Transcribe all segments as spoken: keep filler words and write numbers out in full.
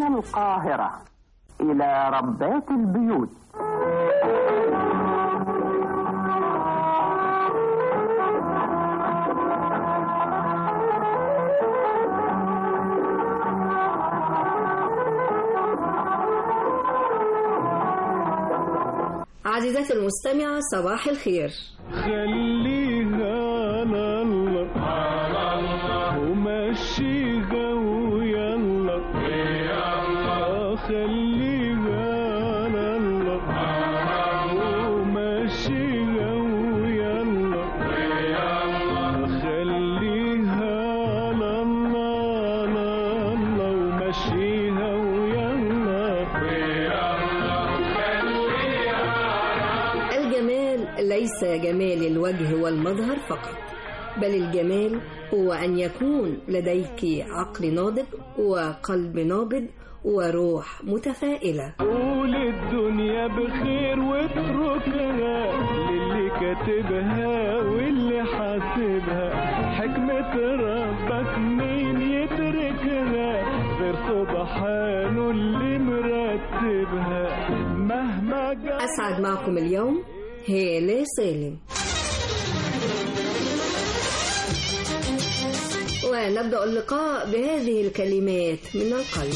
القاهرة إلى ربات البيوت. عزيزاتي المستمعة صباح الخير. خليها على الله على الله ومشيها ويلا ويلا خليها على الله على الله ومشيها ويلا ويلا خليها على الله على الله ومشيها ويلا ويلا. الجمال ليس جمال الوجه والمظهر فقط، بل الجمال هو أن يكون لديك عقل ناضج وقلب نابض وروح متفائلة. قول الدنيا بخير واتركها للي كاتبها واللي حاسبها، حكمة ربك مين يتركها غير سبحانه اللي مرتبها. مهما جاء أسعد معكم اليوم هالة سالم. ونبدأ اللقاء بهذه الكلمات من القلب.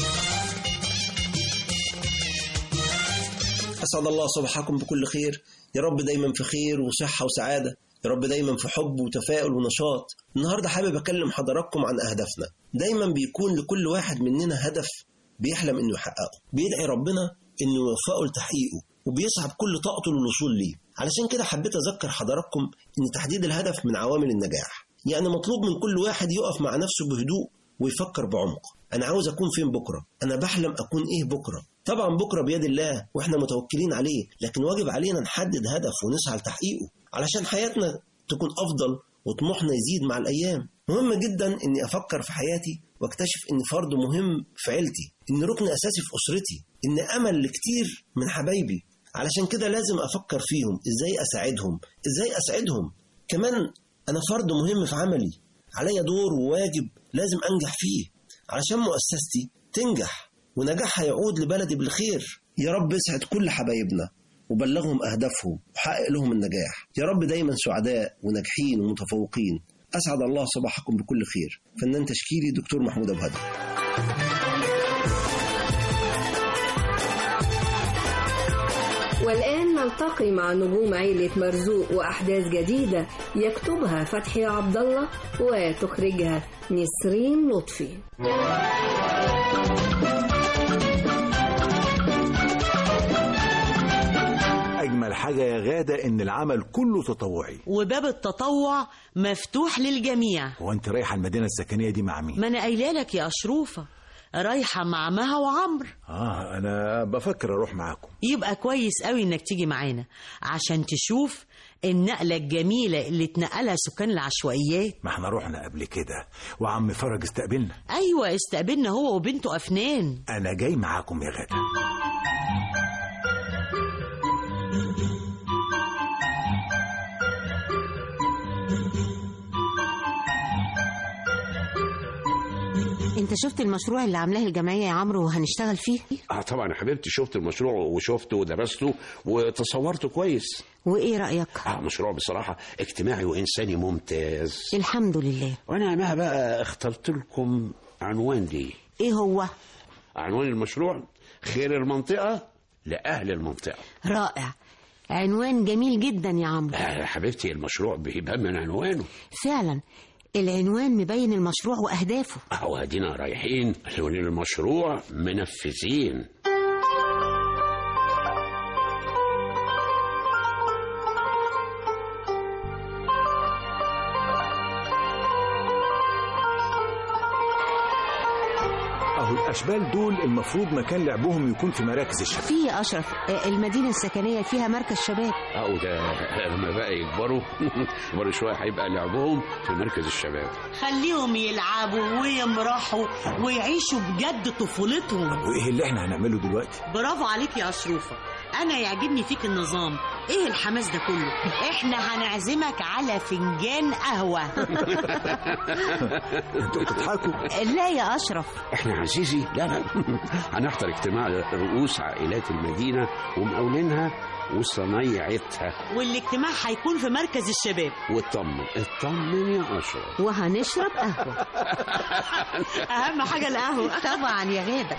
أسعد الله صباحكم بكل خير، يا رب دايما في خير وصحة وسعادة، يا رب دايما في حب وتفاؤل ونشاط. النهاردة حابب أكلم حضراتكم عن أهدافنا. دايما بيكون لكل واحد مننا هدف بيحلم إنه يحققه، بيدعي ربنا إنه يوفقه لتحقيقه، وبيسعى بكل طاقته للوصول ليه. علشان كده حبيت أذكر حضراتكم إن تحديد الهدف من عوامل النجاح، يعني مطلوب من كل واحد يقف مع نفسه بهدوء ويفكر بعمق. أنا عاوز أكون فين بكرة؟ أنا بحلم أكون إيه بكرة؟ طبعا بكرة بيد الله وإحنا متوكلين عليه، لكن واجب علينا نحدد هدف ونسعى لتحقيقه علشان حياتنا تكون أفضل وطموحنا يزيد مع الأيام. مهم جدا إني أفكر في حياتي واكتشف إن فرد مهم في عيلتي، إن ركن أساسي في أسرتي، إن أمل لكتير من حبايبي. علشان كده لازم أفكر فيهم إزاي أساعدهم، إزاي أسعدهم. كمان أنا فرد مهم في عملي، عليا دور وواجب لازم أنجح فيه علشان مؤسستي تنجح ونجاحها يعود لبلدي بالخير. يا رب اسعد كل حبايبنا وبلغهم أهدافهم وحقق لهم النجاح. يا رب دايما سعداء وناجحين ومتفوقين. أسعد الله صباحكم بكل خير. فنان تشكيلي دكتور محمود أبو هدى. والآن نلتقي مع نجوم عيلة مرزوق وأحداث جديدة يكتبها فتحي عبد الله وتخرجها نسرين لطفي. أجمل حاجة يا غادة إن العمل كله تطوعي، وباب التطوع مفتوح للجميع. هو أنت رايحة المدينة السكنية دي مع مين؟ ما أنا قايله لك يا أشروفة، رايحة مع مها وعمر. آه أنا بفكر أروح معاكم. يبقى كويس قوي إنك تيجي معانا عشان تشوف النقلة الجميلة اللي اتنقلها سكان العشوائيات. ما احنا رحنا قبل كده وعم فرج استقبلنا. أيوة استقبلنا هو وبنته أفنان. أنا جاي معاكم يا غادة. انت شفت المشروع اللي عاملاه الجمعية يا عمرو وهنشتغل فيه؟ اه طبعا يا حبيبتي، شفت المشروع وشفته ودرسته وتصورته كويس. وايه رأيك؟ اه مشروع بصراحة اجتماعي وإنساني ممتاز. الحمد لله. وانا ما بقى اخترت لكم عنوان ليه. ايه هو؟ عنوان المشروع خير المنطقة لأهل المنطقة. رائع، عنوان جميل جدا يا عمرو. آه يا حبيبتي، المشروع بيبان من عنوانه. فعلا العنوان مبين المشروع وأهدافه. أهو هدينا رايحين للمشروع منفذين. أهو الأشبال دول المفروض مكان لعبهم يكون في مراكز الشباب. في يا أشرف المدينة السكنية فيها مركز شباب. أو ده لما بقى يكبروا يكبروا شوية هيبقى لعبهم في مركز الشباب. خليهم يلعبوا ويمرحوا ويعيشوا بجد طفولتهم. طب وإيه اللي احنا هنعمله دلوقتي؟ برافو عليك يا أشروفة، انا يعجبني فيك النظام. ايه الحماس ده كله؟ احنا هنعزمك على فنجان قهوة. انتوا بتضحكوا؟ لا يا أشرف. احنا عزيزي لا لا هنحضر اجتماع رؤوس عائلات المدينة ومقاولينها وصنايعتها، والاجتماع هيكون في مركز الشباب. واطمن اطمن يا أشرف، وهنشرب قهوة. أهم حاجة القهوة. طبعا يا غادة.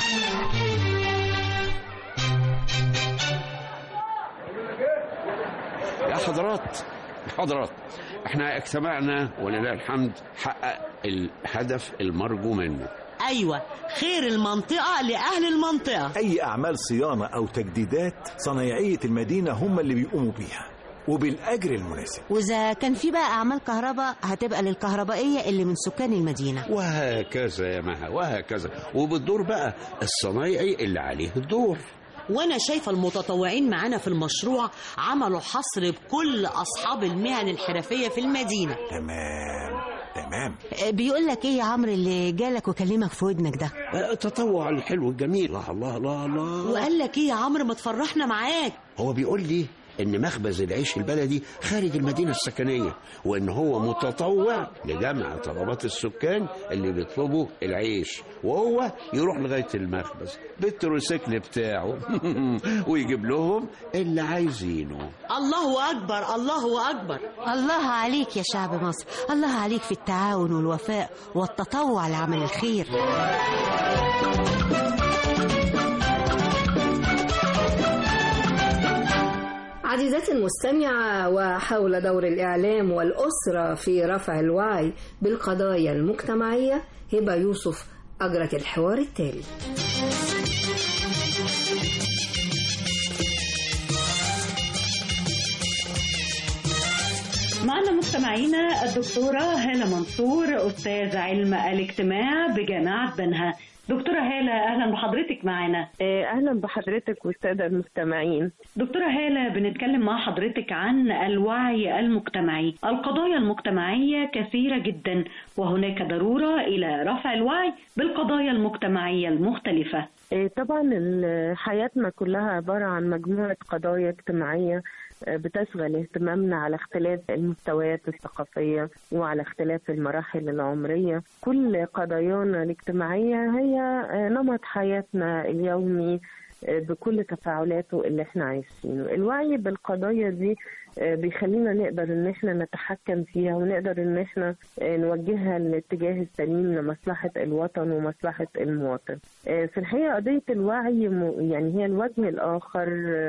يا حضرات حضرات احنا اجتمعنا ولله الحمد حقق الهدف المرجو منه. ايوه، خير المنطقه لاهل المنطقه. اي اعمال صيانه او تجديدات صنايعيه المدينه هم اللي بيقوموا بيها وبالاجر المناسب. واذا كان في بقى اعمال كهرباء هتبقى للكهربائيه اللي من سكان المدينه، وهكذا يا مها وهكذا، وبالدور بقى الصنايعي اللي عليه الدور. وانا شايفه المتطوعين معانا في المشروع عملوا حصر بكل اصحاب المهن الحرفيه في المدينه. تمام تمام. بيقول لك ايه يا عمرو اللي جالك وكلمك في ودنك ده؟ التطوع الحلو الجميل. الله الله الله الله. وقال لك ايه يا عمرو؟ ما تفرحنا معاك. هو بيقول لي ان مخبز العيش البلدي خارج المدينة السكنية، وان هو متطوع لجمع طلبات السكان اللي بيطلبوا العيش، وهو يروح لغاية المخبز بالتروسيكل بتاعه ويجيب لهم اللي عايزينه. الله اكبر الله اكبر. الله عليك يا شعب مصر، الله عليك في التعاون والوفاء والتطوع لعمل الخير. عزيزاتي المستمعة، وحول دور الإعلام والأسرة في رفع الوعي بالقضايا المجتمعية، هبة يوسف أجرت الحوار التالي. معنا مستمعينا الدكتورة هالة منصور، أستاذ علم الاجتماع بجامعة بنها. دكتورة هالة، أهلا بحضرتك معنا. أهلا بحضرتك والسادة المستمعين. دكتورة هالة، بنتكلم مع حضرتك عن الوعي المجتمعي. القضايا المجتمعية كثيرة جدا، وهناك ضرورة إلى رفع الوعي بالقضايا المجتمعية المختلفة. طبعا حياتنا كلها عبارة عن مجموعة قضايا اجتماعية بتشغل اهتمامنا على اختلاف المستويات الثقافية وعلى اختلاف المراحل العمرية. كل قضايانا الاجتماعية هي نمط حياتنا اليومي بكل تفاعلاته اللي احنا عايشينه. الوعي بالقضايا دي بيخلينا نقدر ان احنا نتحكم فيها ونقدر ان احنا نوجهها للاتجاه السليم لمصلحة الوطن ومصلحة المواطن. في الحقيقة قضية الوعي يعني هي الوجه الآخر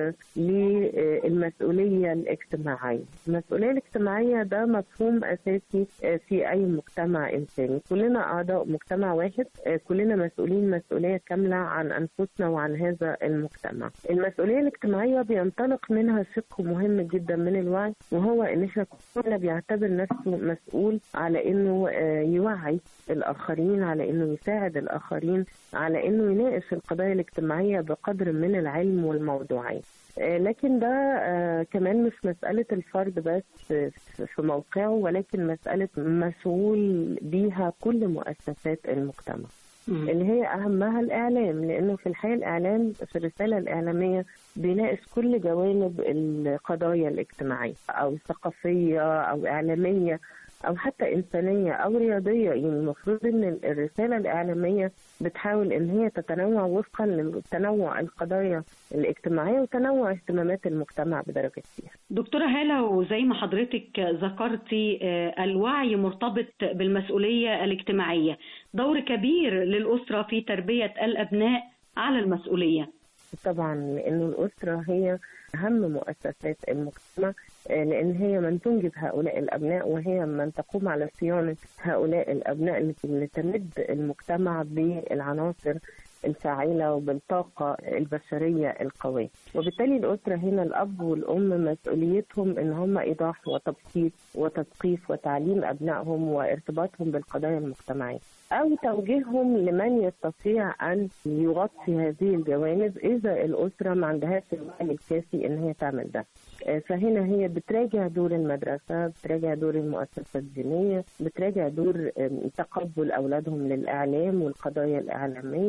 للمسؤولية الاجتماعية. المسؤولية الاجتماعية ده مفهوم أساسي في أي مجتمع إنساني. كلنا أعضاء مجتمع واحد، كلنا مسؤولين مسؤولية كاملة عن أنفسنا وعن هذا المجتمع. المسؤولية الاجتماعية بينطلق منها شق مهم جدا من الوعي، وهو ان احنا كلنا بيعتبر نفسه مسؤول على انه يوعي الاخرين، على انه يساعد الاخرين، على انه يناقش القضايا الاجتماعية بقدر من العلم والموضوعية. لكن ده كمان مش مسألة الفرد بس في موقعه، ولكن مسألة مسؤول بيها كل مؤسسات المجتمع اللي هي أهمها الإعلام، لأنه في الحقيقة الإعلام في الرسالة الإعلامية بيناقش كل جوانب القضايا الاجتماعية أو الثقافية أو إعلامية أو حتى إنسانية أو رياضية. يعني المفروض إن الرسالة الإعلامية بتحاول إن هي تتنوع وفقا لتنوع القضايا الاجتماعية وتنوع اهتمامات المجتمع بدرجة فيها. دكتورة هالة، وزي ما حضرتك ذكرتي الوعي مرتبط بالمسؤولية الاجتماعية، دور كبير للأسرة في تربية الأبناء على المسؤولية. طبعا لأن الأسرة هي أهم مؤسسات المجتمع، لأن هي من تنجب هؤلاء الأبناء وهي من تقوم على صيانة هؤلاء الأبناء اللي تمد المجتمع بالعناصر الفاعلة وبالطاقة البشرية القوية. وبالتالي الأسرة هنا الأب والأم مسؤوليتهم إن هم إيضاح وتبسيط وتثقيف وتعليم أبنائهم وارتباطهم بالقضايا المجتمعية، أو توجيههم لمن يستطيع أن يغطي هذه الجوانب إذا الأسرة ما عندهاش الوعي الكافي إن هي تعمل ده. فهنا هي بتراجع دور المدرسة، بتراجع دور المؤسسة الدينية، بتراجع دور تقبل أولادهم للإعلام والقضايا الإعلامية،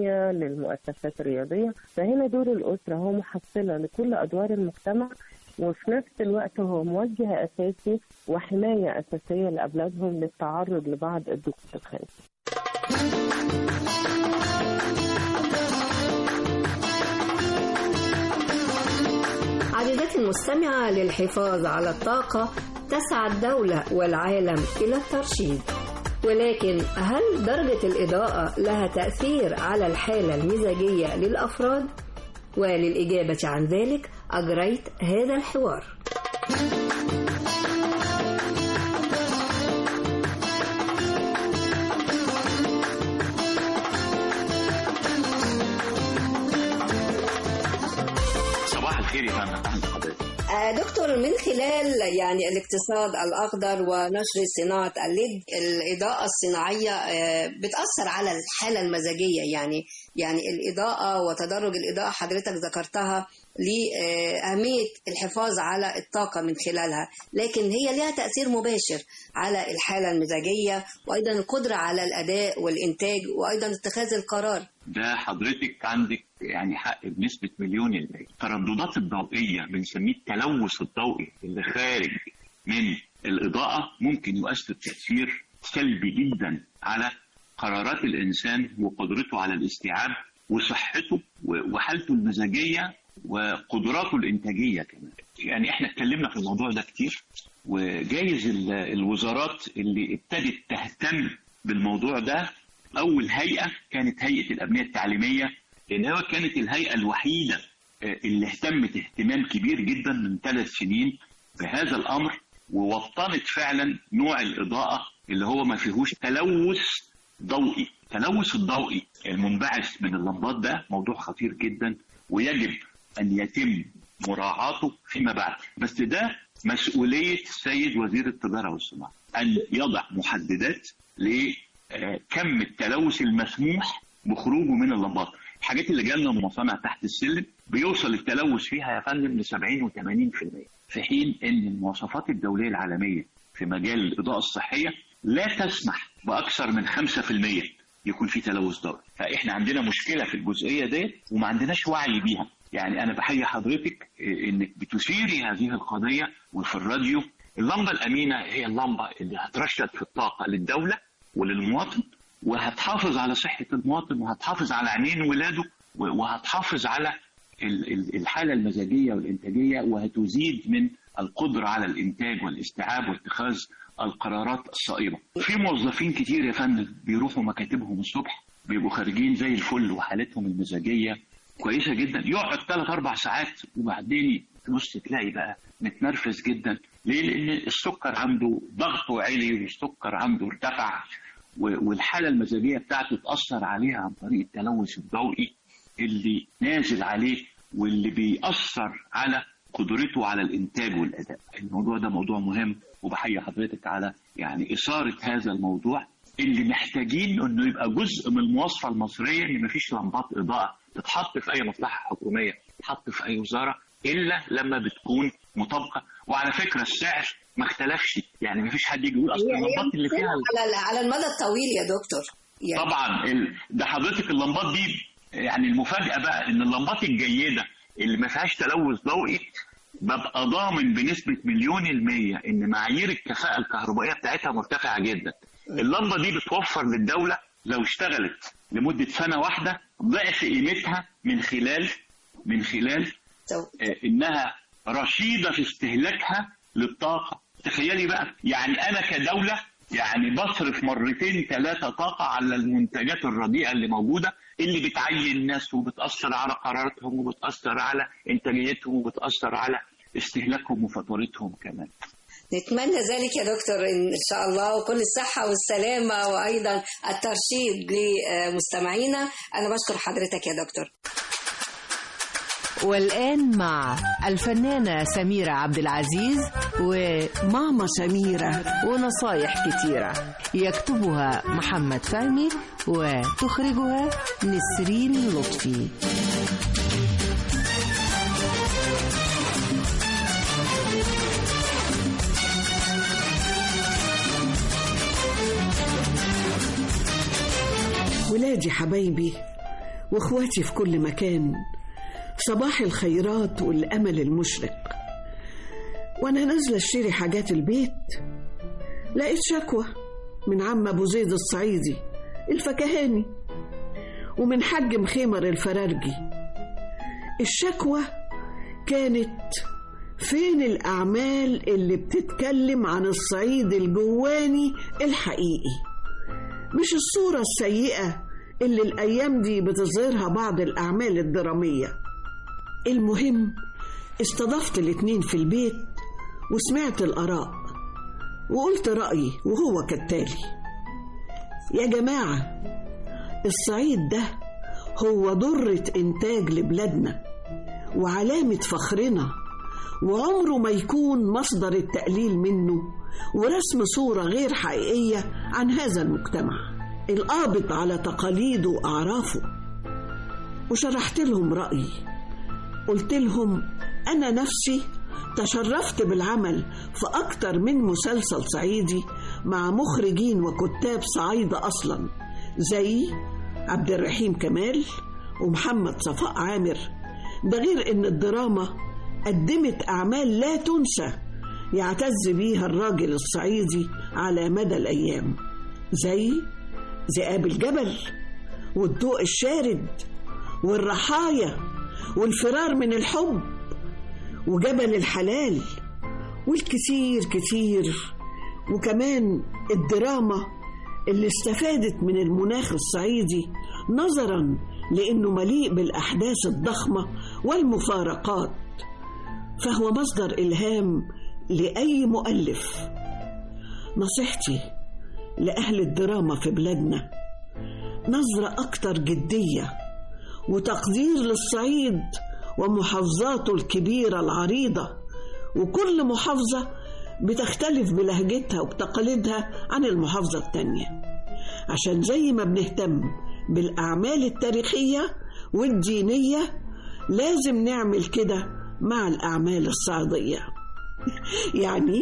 المؤسسات الرياضية. فهنا دور الأسرة هو محصلة لكل أدوار المجتمع، وفي نفس الوقت هو موجه أساسي وحماية أساسية لأولادهم للتعرض لبعض الضغوط الخارجية. عزيزتي المستمعة، للحفاظ على الطاقة تسعى الدولة والعالم إلى الترشيد، ولكن هل درجة الإضاءة لها تأثير على الحالة المزاجية للأفراد؟ وللإجابة عن ذلك أجريت هذا الحوار. صباح الخير يا فندم. دكتور، من خلال يعني الاقتصاد الأخضر ونشر صناعة الليد، الإضاءة الصناعية بتأثر على الحالة المزاجية، يعني يعني الإضاءة وتدرج الإضاءة حضرتك ذكرتها لأهمية الحفاظ على الطاقة من خلالها، لكن هي لها تأثير مباشر على الحالة المزاجية وأيضا القدرة على الأداء والإنتاج وأيضا اتخاذ القرار. ده حضرتك عندك يعني حق بنسبة مليون المية. الترددات الضوئية بنسميه التلوث الضوئي اللي خارج من الإضاءة ممكن يؤثر تأثير سلبي جدا على قرارات الإنسان وقدرته على الاستيعاب وصحته وحالته المزاجية وقدراته الإنتاجية كمان. يعني احنا اتكلمنا في الموضوع ده كتير، وجايز الوزارات اللي ابتدت تهتم بالموضوع ده أول هيئة كانت هيئة الأبنية التعليمية، لأنها كانت الهيئة الوحيدة اللي اهتمت اهتمام كبير جدا من ثلاث سنين بهذا الأمر، ووطنت فعلا نوع الإضاءة اللي هو ما فيهوش تلوث ضوئي. التلوث الضوئي المنبعث من اللمبات ده موضوع خطير جدا، ويجب أن يتم مراعاته فيما بعد، بس ده مسؤولية السيد وزير التجارة والصناعة أن يضع محددات لكم التلوث المسموح بخروجه من اللمبات. الحاجات اللي جالنا من مصانع تحت السلم بيوصل التلوث فيها يا فندم ل سبعين وثمانين بالمية، في حين ان المواصفات الدولية العالمية في مجال الإضاءة الصحية لا تسمح بأكثر من خمسة بالمية يكون في تلوث ضوئي. فإحنا عندنا مشكلة في الجزئية دي وما عندناش وعي بيها. يعني أنا بحيي حضرتك إنك بتثيري هذه القضية. وفي الراديو اللمبة الأمينة هي اللمبة اللي هترشد في الطاقة للدولة وللمواطن، وهتحافظ على صحة المواطن، وهتحافظ على عينين ولاده، وهتحافظ على الحالة المزاجية والإنتاجية، وهتزيد من القدرة على الإنتاج والاستيعاب واتخاذ القرارات الصائبة. في موظفين كتير يا فندم بيروحوا مكاتبهم الصبح بيبقوا خارجين زي الفل وحالتهم المزاجية كويسة جدا، يقعد ثلاث أربع ساعات وبعدين تبص تلاقي بقى متنرفز جدا. ليه؟ لأن السكر عنده ضغطه عالي والسكر عنده ارتفع، والحالة المزاجية بتاعته تأثر عليها عن طريق التلوث الضوئي اللي نازل عليه واللي بيأثر على قدرته على الإنتاج والأداء. الموضوع ده موضوع مهم، وبحيي حضرتك على يعني إثارة هذا الموضوع اللي محتاجين إنه يبقى جزء من المواصفة المصرية، إن مفيش لمبات إضاءة تتحط في أي مصلحة حكومية، تتحط في أي وزارة إلا لما بتكون مطابقة. وعلى فكرة السعر ما اختلفش، يعني مفيش حد يجي يقول أصل اللمبات اللي فيها على على المدى الطويل يا دكتور. يعني طبعا ده حضرتك اللمبات دي يعني المفاجأة بقى إن اللمبات الجيدة اللي ما فيهاش تلوث ضوئي ببقى ضامن بنسبة مليون المية إن معايير الكفاءة الكهربائية بتاعتها مرتفعة جدا. اللمبة دي بتوفر للدولة لو اشتغلت لمدة سنة واحدة ضعف قيمتها من خلال من خلال آه إنها رشيدة في استهلاكها للطاقة. تخيلي بقى، يعني أنا كدولة يعني بصرف مرتين ثلاثة طاقة على المنتجات الرديئة اللي موجودة، اللي بتعين الناس وبتأثر على قراراتهم وبتأثر على إنتاجيتهم وبتأثر على استهلاكهم وفاتورتهم كمان. نتمنى ذلك يا دكتور إن شاء الله، وكل الصحة والسلامة وأيضا الترشيد لمستمعينا. أنا بشكر حضرتك يا دكتور. والآن مع الفنانة سميرة عبد العزيز وماما سميرة ونصايح كتيرة، يكتبها محمد فهمي وتخرجها نسرين لطفي. ولادي حبايبي، واخواتي في كل مكان، صباح الخيرات والأمل المشرق. وأنا نازلة اشتري حاجات البيت لقيت شكوى من عم أبو زيد الصعيدي الفكهاني ومن حاج مخيمر الفرارجي. الشكوى كانت فين الأعمال اللي بتتكلم عن الصعيد الجواني الحقيقي، مش الصورة السيئة اللي الأيام دي بتظهرها بعض الأعمال الدرامية. المهم استضفت الاتنين في البيت وسمعت الآراء وقلت رأيي، وهو كالتالي: يا جماعة، الصعيد ده هو ضرة إنتاج لبلادنا وعلامة فخرنا، وعمره ما يكون مصدر التقليل منه ورسم صورة غير حقيقية عن هذا المجتمع القابض على تقاليده وأعرافه. وشرحت لهم رأيي، قلت لهم أنا نفسي تشرفت بالعمل في أكتر من مسلسل صعيدي مع مخرجين وكتاب صعيدة أصلا زي عبد الرحيم كمال ومحمد صفاء عامر. ده غير إن الدراما قدمت أعمال لا تنسى يعتز بيها الراجل الصعيدي على مدى الأيام، زي ذئاب الجبل والضوء الشارد والرحايا والفرار من الحب وجبل الحلال والكثير كثير. وكمان الدراما اللي استفادت من المناخ الصعيدي نظرا لأنه مليء بالأحداث الضخمة والمفارقات، فهو مصدر إلهام لأي مؤلف. نصيحتي لأهل الدراما في بلادنا نظرة أكتر جدية وتقدير للصعيد ومحافظاته الكبيرة العريضة، وكل محافظة بتختلف بلهجتها وبتقاليدها عن المحافظة التانية، عشان زي ما بنهتم بالأعمال التاريخية والدينية لازم نعمل كده مع الأعمال الصعيدية. يعني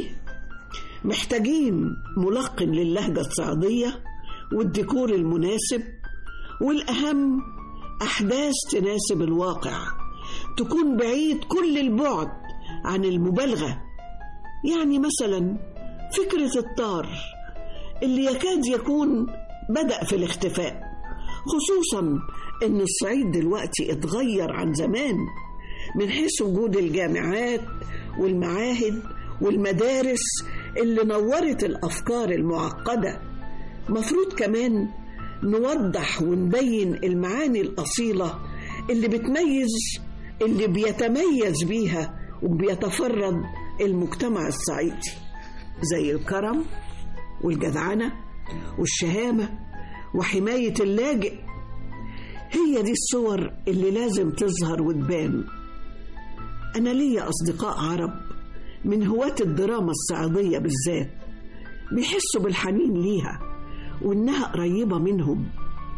محتاجين ملقن للهجة الصعيدية والديكور المناسب، والأهم أحداث تناسب الواقع، تكون بعيد كل البعد عن المبالغة. يعني مثلا فكرة الطار اللي يكاد يكون بدأ في الاختفاء، خصوصا إن الصعيد دلوقتي اتغير عن زمان من حيث وجود الجامعات والمعاهد والمدارس اللي نورت الأفكار المعقدة. مفروض كمان نوضح ونبين المعاني الأصيلة اللي بتميز اللي بيتميز بيها وبيتفرد المجتمع الصعيدي، زي الكرم والجدعنة والشهامة وحماية اللاجئ. هي دي الصور اللي لازم تظهر وتبان. أنا ليا أصدقاء عرب من هواة الدراما الصعيدية بالذات بيحسوا بالحنين ليها وإنها قريبة منهم.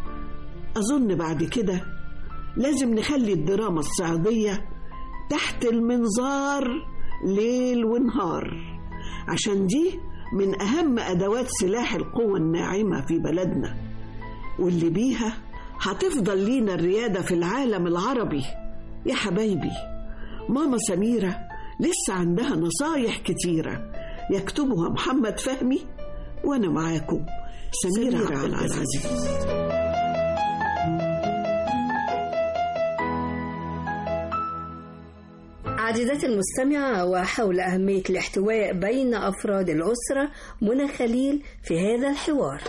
أظن بعد كده لازم نخلي الدراما الصعيدية تحت المنظار ليل ونهار، عشان دي من أهم أدوات سلاح القوة الناعمة في بلدنا، واللي بيها هتفضل لينا الريادة في العالم العربي. يا حبايبي، ماما سميرة لسه عندها نصايح كتيرة يكتبها محمد فهمي، وأنا معاكم سميرة, سميرة عبد العزيز. عزيزاتي المستمعة، وحول أهمية الاحتواء بين أفراد الأسرة منى خليل في هذا الحوار.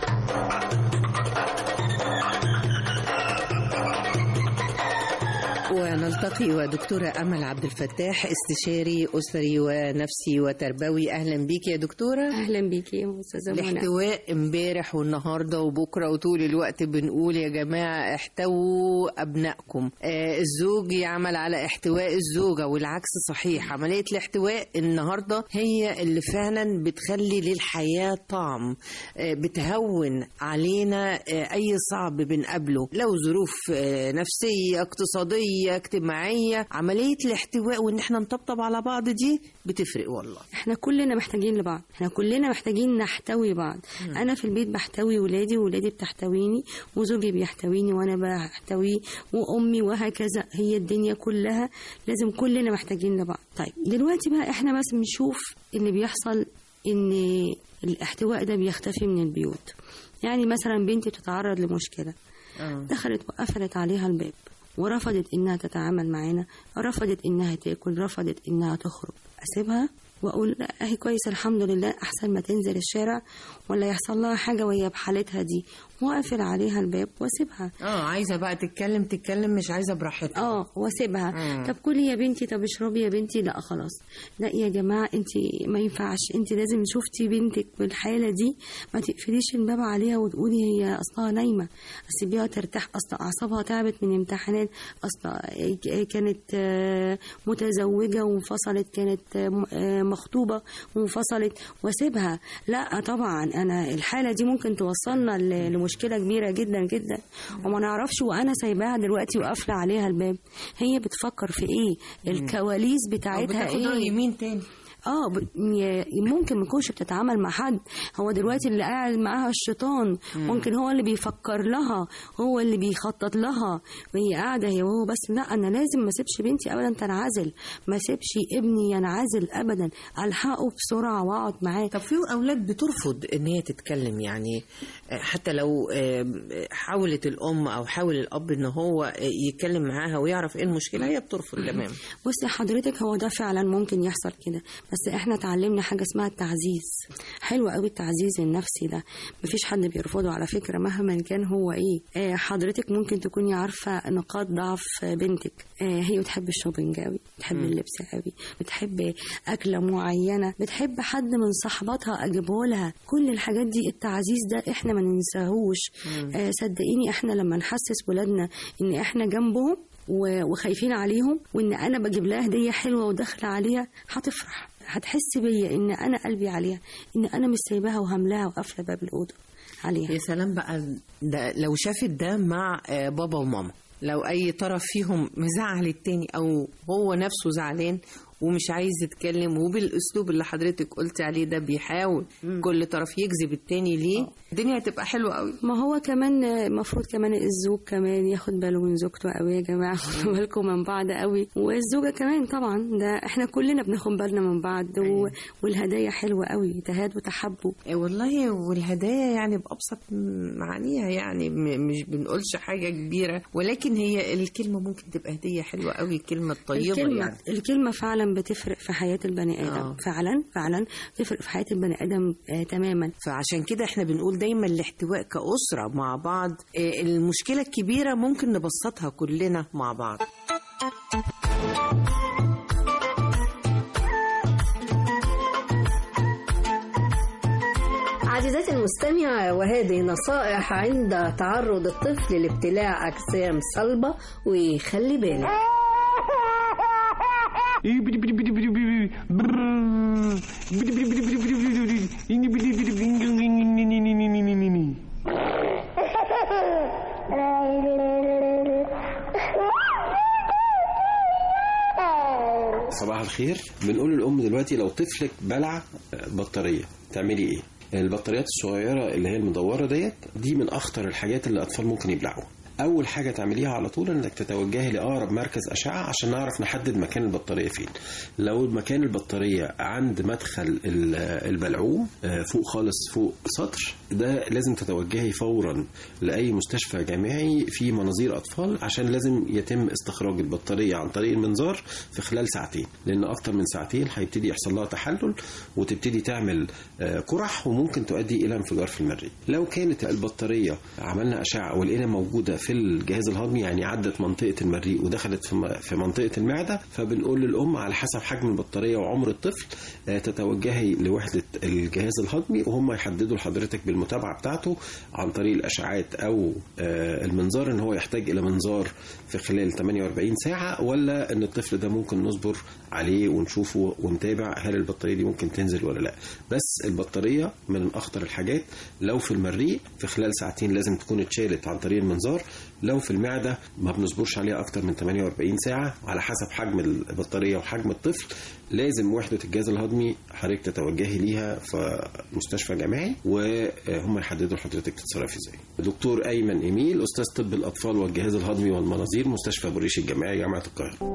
ونلتقي ودكتورة أمل عبد الفتاح، استشاري أسري ونفسي وتربوي. أهلا بيك يا دكتورة. أهلا بيك يا أستاذة منى. الاحتواء امبارح والنهاردة وبكرة وطول الوقت بنقول يا جماعة احتووا أبنائكم. آه الزوج يعمل على احتواء الزوجة والعكس صحيح. عملية الاحتواء النهاردة هي اللي فعلا بتخلي للحياة طعم، آه بتهون علينا آه أي صعب بنقابله، لو ظروف آه نفسية اقتصادية نفسية اجتماعية، عملية الاحتواء وان احنا نطبطب على بعض دي بتفرق والله. احنا كلنا محتاجين لبعض، احنا كلنا محتاجين نحتوي بعض. م. انا في البيت بحتوي ولادي وولادي بتحتويني وزوجي بيحتويني وانا بحتويه وامي وهكذا. هي الدنيا كلها لازم كلنا محتاجين لبعض. طيب دلوقتي بقى احنا بس بنشوف اللي بيحصل ان الاحتواء ده بيختفي من البيوت. يعني مثلا بنتي بتتعرض لمشكلة، أوه. دخلت وقفلت عليها الباب ورفضت انها تتعامل معانا، رفضت انها تاكل، رفضت انها تخرج. اسيبها واقول لا هي كويسه الحمد لله، احسن ما تنزل الشارع ولا يحصل لها حاجه وهي بحالتها دي، واقفل عليها الباب واسيبها. اه عايزه بقى تتكلم تتكلم، مش عايزه براحتها. اه واسيبها. مم. طب كلي يا بنتي، طب اشربي يا بنتي، لا خلاص لا يا جماعه انت ما ينفعش، انت لازم شفتي بنتك بالحاله دي ما تقفليش الباب عليها وتقولي هي اصلها نايمه، سيبيها ترتاح، اصلا اعصابها تعبت من امتحانات، اصلا كانت متزوجه وانفصلت، كانت مخطوبه وانفصلت، واسيبها. لا طبعا انا الحاله دي ممكن توصلنا لمشكله كبيره جدا جدا وما نعرفش، وانا سايباها دلوقتي وقافله عليها الباب. هي بتفكر في ايه؟ الكواليس بتاعتها ايه؟ يمين تاني. اه ممكن ما تكونش بتتعامل مع حد، هو دلوقتي اللي قاعد معاها الشيطان، ممكن هو اللي بيفكر لها، هو اللي بيخطط لها وهي قاعده هي وهو بس. لا انا لازم ما اسيبش بنتي ابدا تنعزل، ما اسيبش ابني ينعزل ابدا، الحقه بسرعه واقعد معاه. طب في اولاد بترفض ان هي تتكلم، يعني حتى لو حاولت الام او حاول الاب ان هو يتكلم معاها ويعرف ايه المشكله هي بترفض تمام. بصي حضرتك هو ده فعلا ممكن يحصل كده، بس احنا اتعلمنا حاجه اسمها التعزيز. حلو قوي التعزيز النفسي ده، مفيش حد بيرفضه على فكره مهما كان هو ايه. اه حضرتك ممكن تكوني عارفه نقاط ضعف بنتك، اه هي بتحب الشوبينج قوي، بتحب م. اللبس قوي، بتحب اكله معينه، بتحب حد من صحباتها اجيبه لها. كل الحاجات دي التعزيز ده احنا ما ننساهوش. اه صدقيني احنا لما نحسس ولادنا ان احنا جنبهم وخايفين عليهم وان انا بجيب لها هديه حلوه وداخله عليها، هتفرح، هتحس بيا ان انا قلبي عليها، ان انا مش سايباها وهملاها وقافله باب الاوضه عليها. يا سلام بقى ده لو شافت ده مع بابا وماما، لو اي طرف فيهم مزعل التاني او هو نفسه زعلان ومش عايز يتكلم وبالاسلوب اللي حضرتك قلت عليه ده بيحاول مم. كل طرف يجذب التاني ليه، الدنيا هتبقى حلوه قوي. ما هو كمان المفروض كمان الزوج كمان ياخد باله من زوجته قوي يا جماعه، خدوا بالكم من بعض قوي، والزوجه كمان طبعا، ده احنا كلنا بناخد بالنا من بعض و... والهدايا حلوه قوي، تهاد وتحبوا. والله والهدايا يعني بابسط معانيها، يعني مش بنقولش حاجه كبيره، ولكن هي الكلمه ممكن تبقى هديه حلوه قوي، الكلمه الطيبه. الكلمة يعني الكلمه فعلا بتفرق في حياة البني آدم. آه. فعلا فعلا تفرق في حياة البني آدم آه تماما. فعشان كده احنا بنقول دايما الاحتواء كأسرة مع بعض. آه المشكلة الكبيرة ممكن نبسطها كلنا مع بعض. عزيزاتي المستمعة، وهذه نصائح عند تعرض الطفل لابتلاع أجسام صلبة، ويخلي بالك. صباح الخير. بنقول للأم دلوقتي لو طفلك بلع بطارية تعملي ايه؟ البطاريات الصغيرة اللي هي المدورة ديت دي من أخطر الحاجات اللي الأطفال ممكن يبلعوها. أول حاجة تعمليها على طول إنك تتوجهي لأقرب مركز أشعة عشان نعرف نحدد مكان البطارية فين. لو مكان البطارية عند مدخل البلعوم فوق خالص فوق سطر، ده لازم تتوجهي فورا لأي مستشفى جامعي في مناظير أطفال، عشان لازم يتم استخراج البطارية عن طريق المنظار في خلال ساعتين، لأن أكتر من ساعتين هيبتدي يحصل لها تحلل وتبتدي تعمل قرح وممكن تؤدي إلى انفجار في المريء. لو كانت البطارية عملنا أشعة ولقينا موجودة في الجهاز الهضمي، يعني عدت منطقة المريء ودخلت في منطقة المعدة، فبنقول للأم على حسب حجم البطارية وعمر الطفل تتوجهي لوحدة الجهاز الهضمي وهم يحددوا لحضرتك بالمتابعة بتاعته عن طريق الأشعات أو المنظار إن هو يحتاج إلى منظار في خلال ثمانية وأربعين ساعة، ولا إن الطفل ده ممكن نصبر عليه ونشوفه ونتابع هل البطارية دي ممكن تنزل ولا لا. بس البطارية من أخطر الحاجات، لو في المريء في خلال ساعتين لازم تكون اتشالت عن طريق المنظار لو في المعدة ما بنصبرش عليها أكتر من ثمانية وأربعين ساعة على حسب حجم البطارية وحجم الطفل، لازم وحدة الجهاز الهضمي حضرتك تتوجهي ليها في مستشفى جامعي وهم يحددوا حضرتك تتصرفي ازاي. دكتور أيمن إيميل، أستاذ طب الأطفال والجهاز الهضمي والمناظير، مستشفى أبو الريش الجامعي جامعة القاهرة.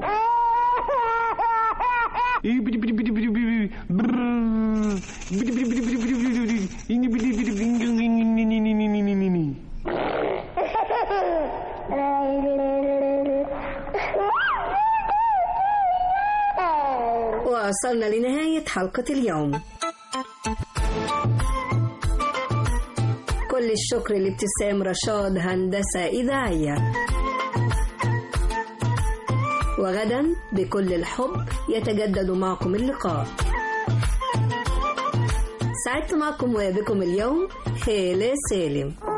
وصلنا لنهاية حلقة اليوم. كل الشكر لابتسام رشاد، هندسة إذاعية. وغدا بكل الحب يتجدد معكم اللقاء. سعدت معكم وبكم اليوم خالة سالم.